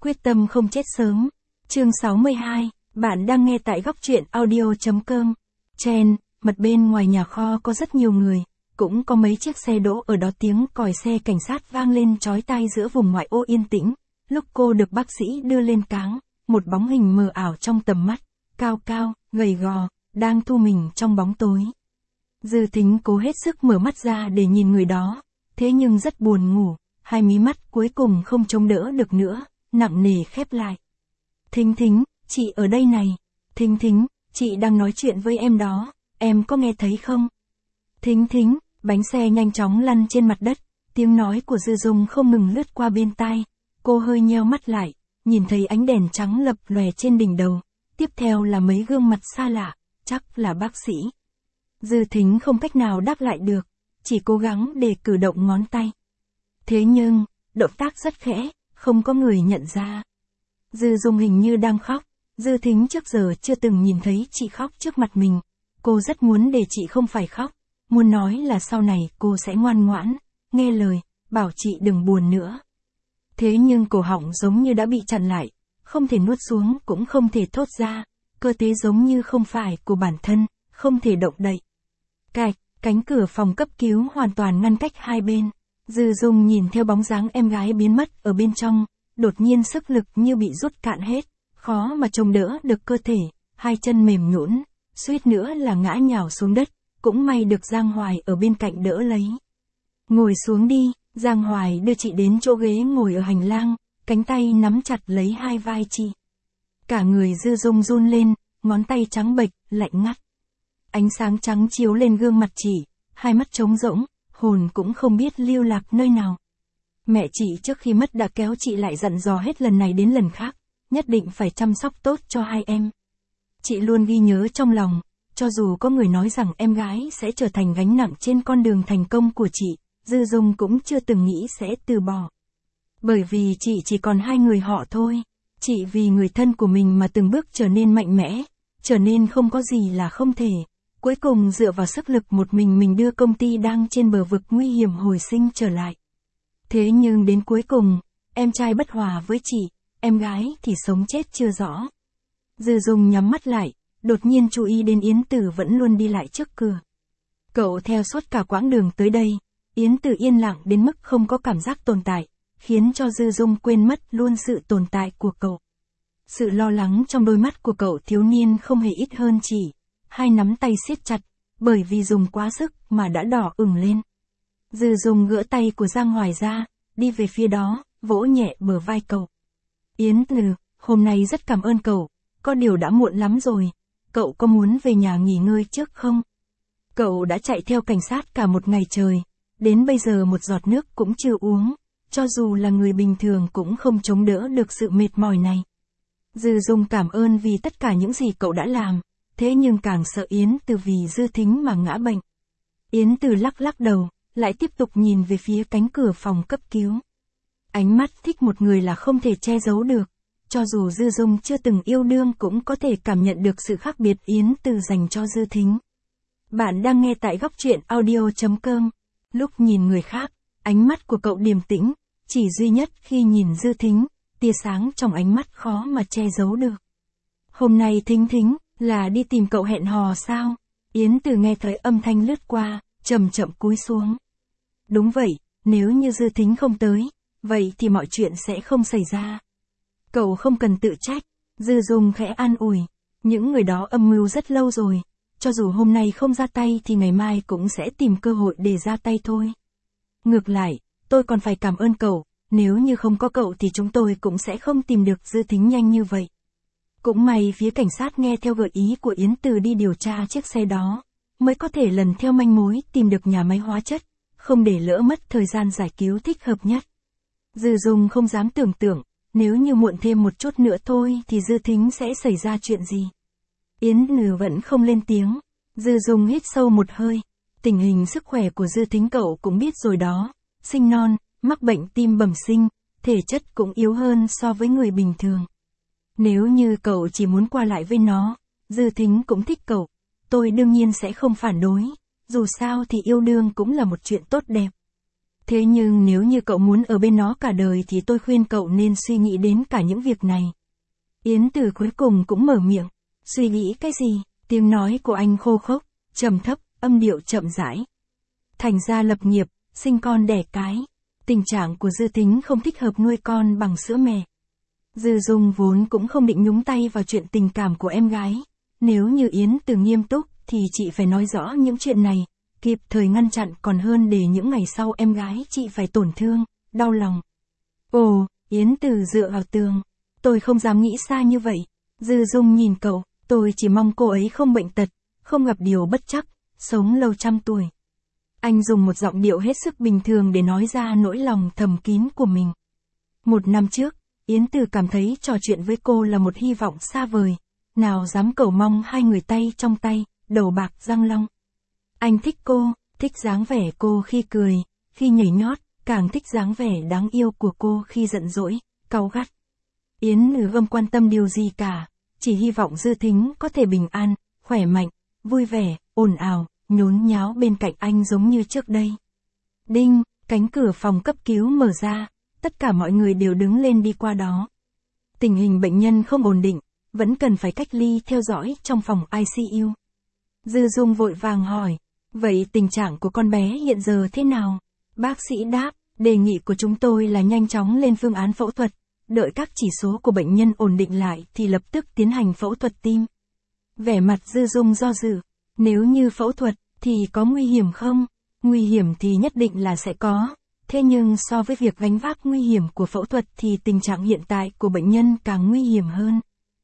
Quyết tâm không chết sớm. Chương 62, bạn đang nghe tại góc truyện audio.com. Chen, mặt bên ngoài nhà kho có rất nhiều người, cũng có mấy chiếc xe đỗ ở đó, tiếng còi xe cảnh sát vang lên chói tai giữa vùng ngoại ô yên tĩnh. Lúc cô được bác sĩ đưa lên cáng, một bóng hình mờ ảo trong tầm mắt, cao cao, gầy gò, đang thu mình trong bóng tối. Dư Thính cố hết sức mở mắt ra để nhìn người đó, thế nhưng rất buồn ngủ, hai mí mắt cuối cùng không chống đỡ được nữa, nặng nề khép lại. Thính Thính, chị ở đây này. Thính Thính, chị đang nói chuyện với em đó, em có nghe thấy không? Thính Thính, bánh xe nhanh chóng lăn trên mặt đất, tiếng nói của Dư Dung không ngừng lướt qua bên tai. Cô hơi nheo mắt lại, nhìn thấy ánh đèn trắng lập lòe trên đỉnh đầu, tiếp theo là mấy gương mặt xa lạ, chắc là bác sĩ. Dư Thính không cách nào đáp lại được, chỉ cố gắng để cử động ngón tay. Thế nhưng, động tác rất khẽ, không có người nhận ra. Dư Dung hình như đang khóc, Dư Thính trước giờ chưa từng nhìn thấy chị khóc trước mặt mình. Cô rất muốn để chị không phải khóc, muốn nói là sau này cô sẽ ngoan ngoãn, nghe lời, bảo chị đừng buồn nữa. Thế nhưng cổ họng giống như đã bị chặn lại, không thể nuốt xuống cũng không thể thốt ra, cơ thể giống như không phải của bản thân, không thể động đậy. Cạch, cánh cửa phòng cấp cứu hoàn toàn ngăn cách hai bên. Dư Dung nhìn theo bóng dáng em gái biến mất ở bên trong, đột nhiên sức lực như bị rút cạn hết, khó mà chống đỡ được cơ thể, hai chân mềm nhũn, suýt nữa là ngã nhào xuống đất, cũng may được Giang Hoài ở bên cạnh đỡ lấy. Ngồi xuống đi, Giang Hoài đưa chị đến chỗ ghế ngồi ở hành lang, cánh tay nắm chặt lấy hai vai chị. Cả người Dư Dung run lên, ngón tay trắng bệch, lạnh ngắt. Ánh sáng trắng chiếu lên gương mặt chị, hai mắt trống rỗng, hồn cũng không biết lưu lạc nơi nào. Mẹ chị trước khi mất đã kéo chị lại dặn dò hết lần này đến lần khác, nhất định phải chăm sóc tốt cho hai em. Chị luôn ghi nhớ trong lòng, cho dù có người nói rằng em gái sẽ trở thành gánh nặng trên con đường thành công của chị, Dư Dung cũng chưa từng nghĩ sẽ từ bỏ. Bởi vì chị chỉ còn hai người họ thôi, chị vì người thân của mình mà từng bước trở nên mạnh mẽ, trở nên không có gì là không thể. Cuối cùng dựa vào sức lực một mình đưa công ty đang trên bờ vực nguy hiểm hồi sinh trở lại. Thế nhưng đến cuối cùng, em trai bất hòa với chị, em gái thì sống chết chưa rõ. Dư Dung nhắm mắt lại, đột nhiên chú ý đến Yến Tử vẫn luôn đi lại trước cửa. Cậu theo suốt cả quãng đường tới đây, Yến Tử yên lặng đến mức không có cảm giác tồn tại, khiến cho Dư Dung quên mất luôn sự tồn tại của cậu. Sự lo lắng trong đôi mắt của cậu thiếu niên không hề ít hơn chị. Hai nắm tay siết chặt, bởi vì dùng quá sức mà đã đỏ ửng lên. Dư Dung gỡ tay của Giang Hoài ra, đi về phía đó, vỗ nhẹ bờ vai cậu. Yến Tử, hôm nay rất cảm ơn cậu, có điều đã muộn lắm rồi, cậu có muốn về nhà nghỉ ngơi trước không? Cậu đã chạy theo cảnh sát cả một ngày trời, đến bây giờ một giọt nước cũng chưa uống, cho dù là người bình thường cũng không chống đỡ được sự mệt mỏi này. Dư Dung cảm ơn vì tất cả những gì cậu đã làm. Thế nhưng càng sợ Yến Từ vì Dư Thính mà ngã bệnh. Yến Từ lắc lắc đầu, lại tiếp tục nhìn về phía cánh cửa phòng cấp cứu. Ánh mắt thích một người là không thể che giấu được, cho dù Dư Dung chưa từng yêu đương cũng có thể cảm nhận được sự khác biệt Yến Từ dành cho Dư Thính. Bạn đang nghe tại góc truyện audio.com. Lúc nhìn người khác, ánh mắt của cậu điềm tĩnh, chỉ duy nhất khi nhìn Dư Thính, tia sáng trong ánh mắt khó mà che giấu được. Hôm nay Thính Thính, là đi tìm cậu hẹn hò sao? Yến Từ nghe thấy âm thanh lướt qua, chậm chậm cúi xuống. Đúng vậy, nếu như Dư Thính không tới, vậy thì mọi chuyện sẽ không xảy ra. Cậu không cần tự trách, Dư Dung khẽ an ủi. Những người đó âm mưu rất lâu rồi, cho dù hôm nay không ra tay thì ngày mai cũng sẽ tìm cơ hội để ra tay thôi. Ngược lại, tôi còn phải cảm ơn cậu, nếu như không có cậu thì chúng tôi cũng sẽ không tìm được Dư Thính nhanh như vậy. Cũng may phía cảnh sát nghe theo gợi ý của Yến Từ đi điều tra chiếc xe đó, mới có thể lần theo manh mối tìm được nhà máy hóa chất, không để lỡ mất thời gian giải cứu thích hợp nhất. Dư Dung không dám tưởng tượng, nếu như muộn thêm một chút nữa thôi thì Dư Thính sẽ xảy ra chuyện gì. Yến Từ vẫn không lên tiếng, Dư Dung hít sâu một hơi, tình hình sức khỏe của Dư Thính cậu cũng biết rồi đó, sinh non, mắc bệnh tim bẩm sinh, thể chất cũng yếu hơn so với người bình thường. Nếu như cậu chỉ muốn qua lại với nó, Dư Thính cũng thích cậu, tôi đương nhiên sẽ không phản đối, dù sao thì yêu đương cũng là một chuyện tốt đẹp. Thế nhưng nếu như cậu muốn ở bên nó cả đời thì tôi khuyên cậu nên suy nghĩ đến cả những việc này. Yến Từ cuối cùng cũng mở miệng. Suy nghĩ cái gì? Tiếng nói của anh khô khốc, trầm thấp, âm điệu chậm rãi. Thành ra lập nghiệp, sinh con đẻ cái. Tình trạng của Dư Thính không thích hợp nuôi con bằng sữa mẹ. Dư Dung vốn cũng không định nhúng tay vào chuyện tình cảm của em gái. Nếu như Yến Từ nghiêm túc thì chị phải nói rõ những chuyện này, kịp thời ngăn chặn còn hơn để những ngày sau em gái chị phải tổn thương, đau lòng. Ồ, Yến Từ dựa vào tường. Tôi không dám nghĩ xa như vậy. Dư Dung nhìn cậu, tôi chỉ mong cô ấy không bệnh tật, không gặp điều bất trắc, sống lâu trăm tuổi. Anh dùng một giọng điệu hết sức bình thường để nói ra nỗi lòng thầm kín của mình. 1 năm trước, Yến Từ cảm thấy trò chuyện với cô là một hy vọng xa vời. Nào dám cầu mong hai người tay trong tay, đầu bạc răng long. Anh thích cô, thích dáng vẻ cô khi cười, khi nhảy nhót, càng thích dáng vẻ đáng yêu của cô khi giận dỗi, cáu gắt. Yến Từ không quan tâm điều gì cả, chỉ hy vọng Dư Thính có thể bình an, khỏe mạnh, vui vẻ, ồn ào, nhốn nháo bên cạnh anh giống như trước đây. Đinh, cánh cửa phòng cấp cứu mở ra, tất cả mọi người đều đứng lên đi qua đó. Tình hình bệnh nhân không ổn định, vẫn cần phải cách ly theo dõi trong phòng ICU. Dư Dung vội vàng hỏi, vậy tình trạng của con bé hiện giờ thế nào? Bác sĩ đáp, đề nghị của chúng tôi là nhanh chóng lên phương án phẫu thuật, đợi các chỉ số của bệnh nhân ổn định lại thì lập tức tiến hành phẫu thuật tim. Vẻ mặt Dư Dung do dự, nếu như phẫu thuật thì có nguy hiểm không? Nguy hiểm thì nhất định là sẽ có, thế nhưng so với việc gánh vác nguy hiểm của phẫu thuật thì tình trạng hiện tại của bệnh nhân càng nguy hiểm hơn.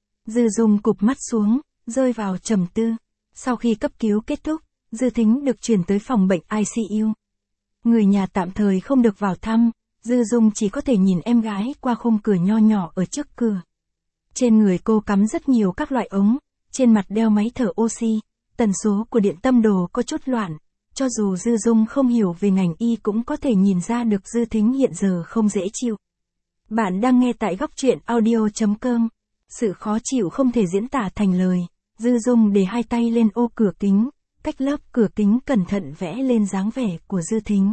Dư Dung cụp mắt xuống, rơi vào trầm tư. Sau khi cấp cứu kết thúc, Dư Thính được chuyển tới phòng bệnh ICU. Người nhà tạm thời không được vào thăm, Dư Dung chỉ có thể nhìn em gái qua khung cửa nho nhỏ ở trước cửa. Trên người cô cắm rất nhiều các loại ống, trên mặt đeo máy thở oxy, tần số của điện tâm đồ có chút loạn. Cho dù Dư Dung không hiểu về ngành y cũng có thể nhìn ra được Dư Thính hiện giờ không dễ chịu. Bạn đang nghe tại góc truyện audio.com. Sự khó chịu không thể diễn tả thành lời. Dư Dung để hai tay lên ô cửa kính, cách lớp cửa kính cẩn thận vẽ lên dáng vẻ của Dư Thính.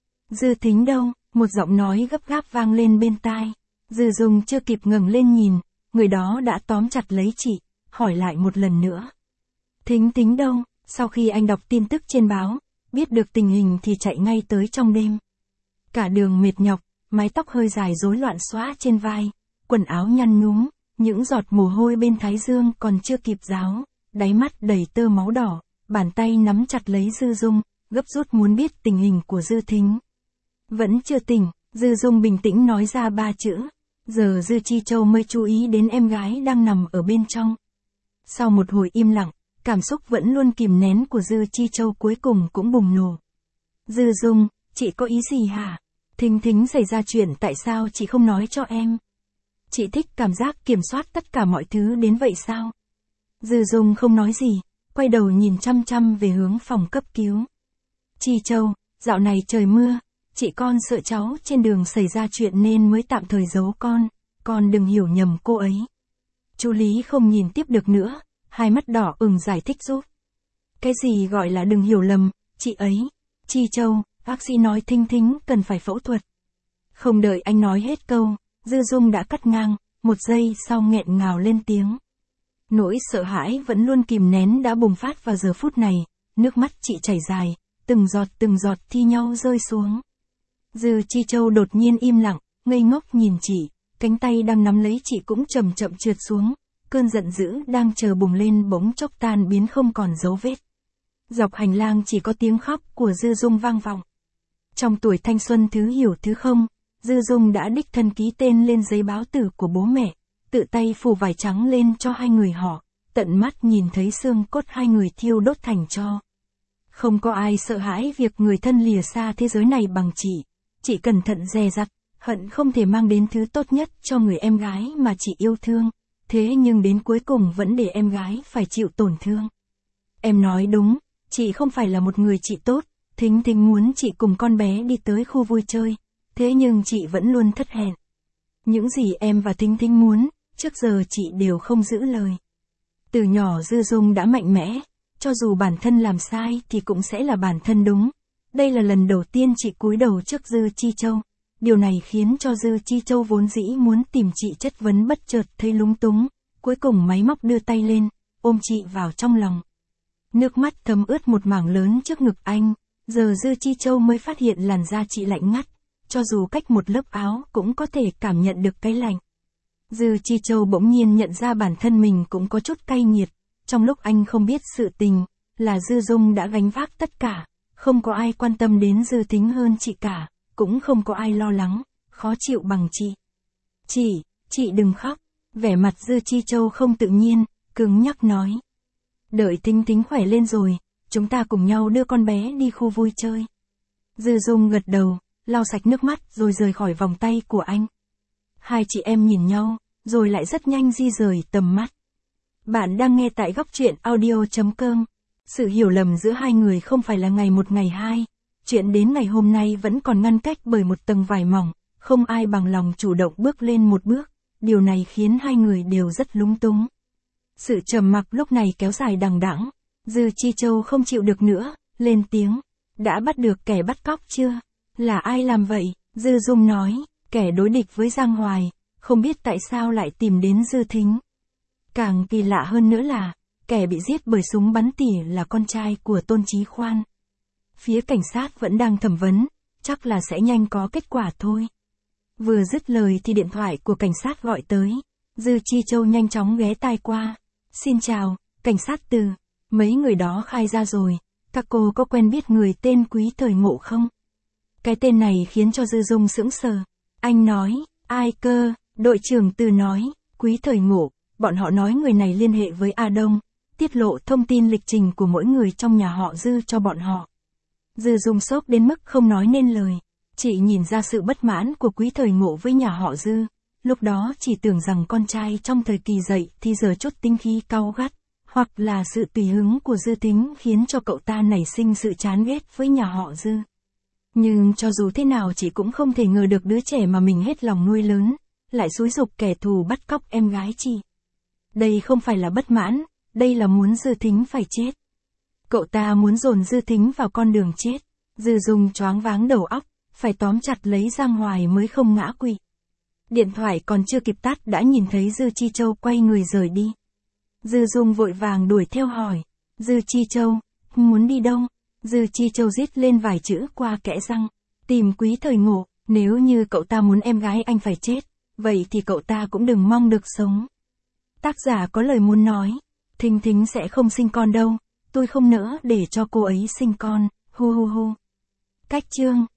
Dư Thính đâu? Một giọng nói gấp gáp vang lên bên tai. Dư Dung chưa kịp ngẩng lên nhìn, người đó đã tóm chặt lấy chị, hỏi lại một lần nữa. Thính đâu? Sau khi anh đọc tin tức trên báo, biết được tình hình thì chạy ngay tới trong đêm. Cả đường mệt nhọc, mái tóc hơi dài rối loạn xõa trên vai, quần áo nhăn nhúm, những giọt mồ hôi bên thái dương còn chưa kịp ráo, đáy mắt đầy tơ máu đỏ, bàn tay nắm chặt lấy Dư Dung, gấp rút muốn biết tình hình của Dư Thính. Vẫn chưa tỉnh, Dư Dung bình tĩnh nói ra 3 chữ. Giờ Dư Chi Châu mới chú ý đến em gái đang nằm ở bên trong. Sau một hồi im lặng, cảm xúc vẫn luôn kìm nén của Dư Chi Châu cuối cùng cũng bùng nổ. Dư Dung, chị có ý gì hả? Thính xảy ra chuyện tại sao chị không nói cho em? Chị thích cảm giác kiểm soát tất cả mọi thứ đến vậy sao? Dư Dung không nói gì, quay đầu nhìn chăm chăm về hướng phòng cấp cứu. Chi Châu, dạo này trời mưa, chị con sợ cháu trên đường xảy ra chuyện nên mới tạm thời giấu con đừng hiểu nhầm cô ấy. Chú Lý không nhìn tiếp được nữa, hai mắt đỏ ửng giải thích giúp. Cái gì gọi là đừng hiểu lầm, chị ấy, Chi Châu, bác sĩ nói Thính cần phải phẫu thuật. Không đợi anh nói hết câu, Dư Dung đã cắt ngang, một giây sau nghẹn ngào lên tiếng. Nỗi sợ hãi vẫn luôn kìm nén đã bùng phát vào giờ phút này, nước mắt chị chảy dài, từng giọt thi nhau rơi xuống. Dư Chi Châu đột nhiên im lặng, ngây ngốc nhìn chị, cánh tay đang nắm lấy chị cũng chậm chậm trượt xuống, cơn giận dữ đang chờ bùng lên bỗng chốc tan biến không còn dấu vết. Dọc hành lang chỉ có tiếng khóc của Dư Dung vang vọng. Trong tuổi thanh xuân thứ hiểu thứ không, Dư Dung đã đích thân ký tên lên giấy báo tử của bố mẹ, tự tay phủ vải trắng lên cho hai người họ, tận mắt nhìn thấy xương cốt hai người thiêu đốt thành tro. Không có ai sợ hãi việc người thân lìa xa thế giới này bằng chị cẩn thận dè dặt, hận không thể mang đến thứ tốt nhất cho người em gái mà chị yêu thương, thế nhưng đến cuối cùng vẫn để em gái phải chịu tổn thương. Em nói đúng, chị không phải là một người chị tốt, Thính muốn chị cùng con bé đi tới khu vui chơi, thế nhưng chị vẫn luôn thất hẹn. Những gì em và Thính muốn, trước giờ chị đều không giữ lời. Từ nhỏ Dư Dung đã mạnh mẽ, cho dù bản thân làm sai thì cũng sẽ là bản thân đúng. Đây là lần đầu tiên chị cúi đầu trước Dư Chi Châu. Điều này khiến cho Dư Chi Châu vốn dĩ muốn tìm chị chất vấn bất chợt thấy lúng túng, cuối cùng máy móc đưa tay lên, ôm chị vào trong lòng. Nước mắt thấm ướt một mảng lớn trước ngực anh, giờ Dư Chi Châu mới phát hiện làn da chị lạnh ngắt, cho dù cách một lớp áo cũng có thể cảm nhận được cái lạnh. Dư Chi Châu bỗng nhiên nhận ra bản thân mình cũng có chút cay nghiệt, trong lúc anh không biết sự tình, là Dư Dung đã gánh vác tất cả, không có ai quan tâm đến Dư Thính hơn chị cả, cũng không có ai lo lắng, khó chịu bằng chị. Chị đừng khóc, vẻ mặt Dư Chi Châu không tự nhiên, cứng nhắc nói. Đợi Thính Thính khỏe lên rồi, chúng ta cùng nhau đưa con bé đi khu vui chơi. Dư Dung gật đầu, lau sạch nước mắt rồi rời khỏi vòng tay của anh. Hai chị em nhìn nhau, rồi lại rất nhanh di rời tầm mắt. Bạn đang nghe tại góc truyện audio.com. Sự hiểu lầm giữa hai người không phải là ngày một ngày hai. Chuyện đến ngày hôm nay vẫn còn ngăn cách bởi một tầng vải mỏng, không ai bằng lòng chủ động bước lên một bước. Điều này khiến hai người đều rất lúng túng. Sự trầm mặc lúc này kéo dài đằng đẵng. Dư Chi Châu không chịu được nữa, lên tiếng. Đã bắt được kẻ bắt cóc chưa? Là ai làm vậy? Dư Dung nói, kẻ đối địch với Giang Hoài, không biết tại sao lại tìm đến Dư Thính. Càng kỳ lạ hơn nữa là, kẻ bị giết bởi súng bắn tỉa là con trai của Tôn Chí Khoan. Phía cảnh sát vẫn đang thẩm vấn, chắc là sẽ nhanh có kết quả thôi. Vừa dứt lời thì điện thoại của cảnh sát gọi tới. Dư Chi Châu nhanh chóng ghé tai qua. Xin chào, cảnh sát Từ. Mấy người đó khai ra rồi, các cô có quen biết người tên Quý Thời Ngộ không? Cái tên này khiến cho Dư Dung sững sờ. Anh nói, ai cơ? Đội trưởng Từ nói, Quý Thời Ngộ. Bọn họ nói người này liên hệ với A Đông, tiết lộ thông tin lịch trình của mỗi người trong nhà họ Dư cho bọn họ. Dư Dung sốc đến mức không nói nên lời. Chị nhìn ra sự bất mãn của Quý Thời Ngộ với nhà họ Dư. Lúc đó chỉ tưởng rằng con trai trong thời kỳ dậy thì giờ chút tinh khí cau gắt, hoặc là sự tùy hứng của Dư Thính khiến cho cậu ta nảy sinh sự chán ghét với nhà họ Dư. Nhưng cho dù thế nào chị cũng không thể ngờ được đứa trẻ mà mình hết lòng nuôi lớn, lại xúi giục kẻ thù bắt cóc em gái chị. Đây không phải là bất mãn, đây là muốn Dư Thính phải chết. Cậu ta muốn dồn Dư Thính vào con đường chết. Dư Dung choáng váng đầu óc, phải tóm chặt lấy Giang Hoài mới không ngã quỵ. Điện thoại còn chưa kịp tắt đã nhìn thấy Dư Chi Châu quay người rời đi. Dư Dung vội vàng đuổi theo hỏi. Dư Chi Châu, muốn đi đâu? Dư Chi Châu rít lên vài chữ qua kẽ răng. Tìm Quý Thời Ngộ, nếu như cậu ta muốn em gái anh phải chết, vậy thì cậu ta cũng đừng mong được sống. Tác giả có lời muốn nói. Thính Thính sẽ không sinh con đâu, tôi không nỡ để cho cô ấy sinh con, hu hu hu. Cách chương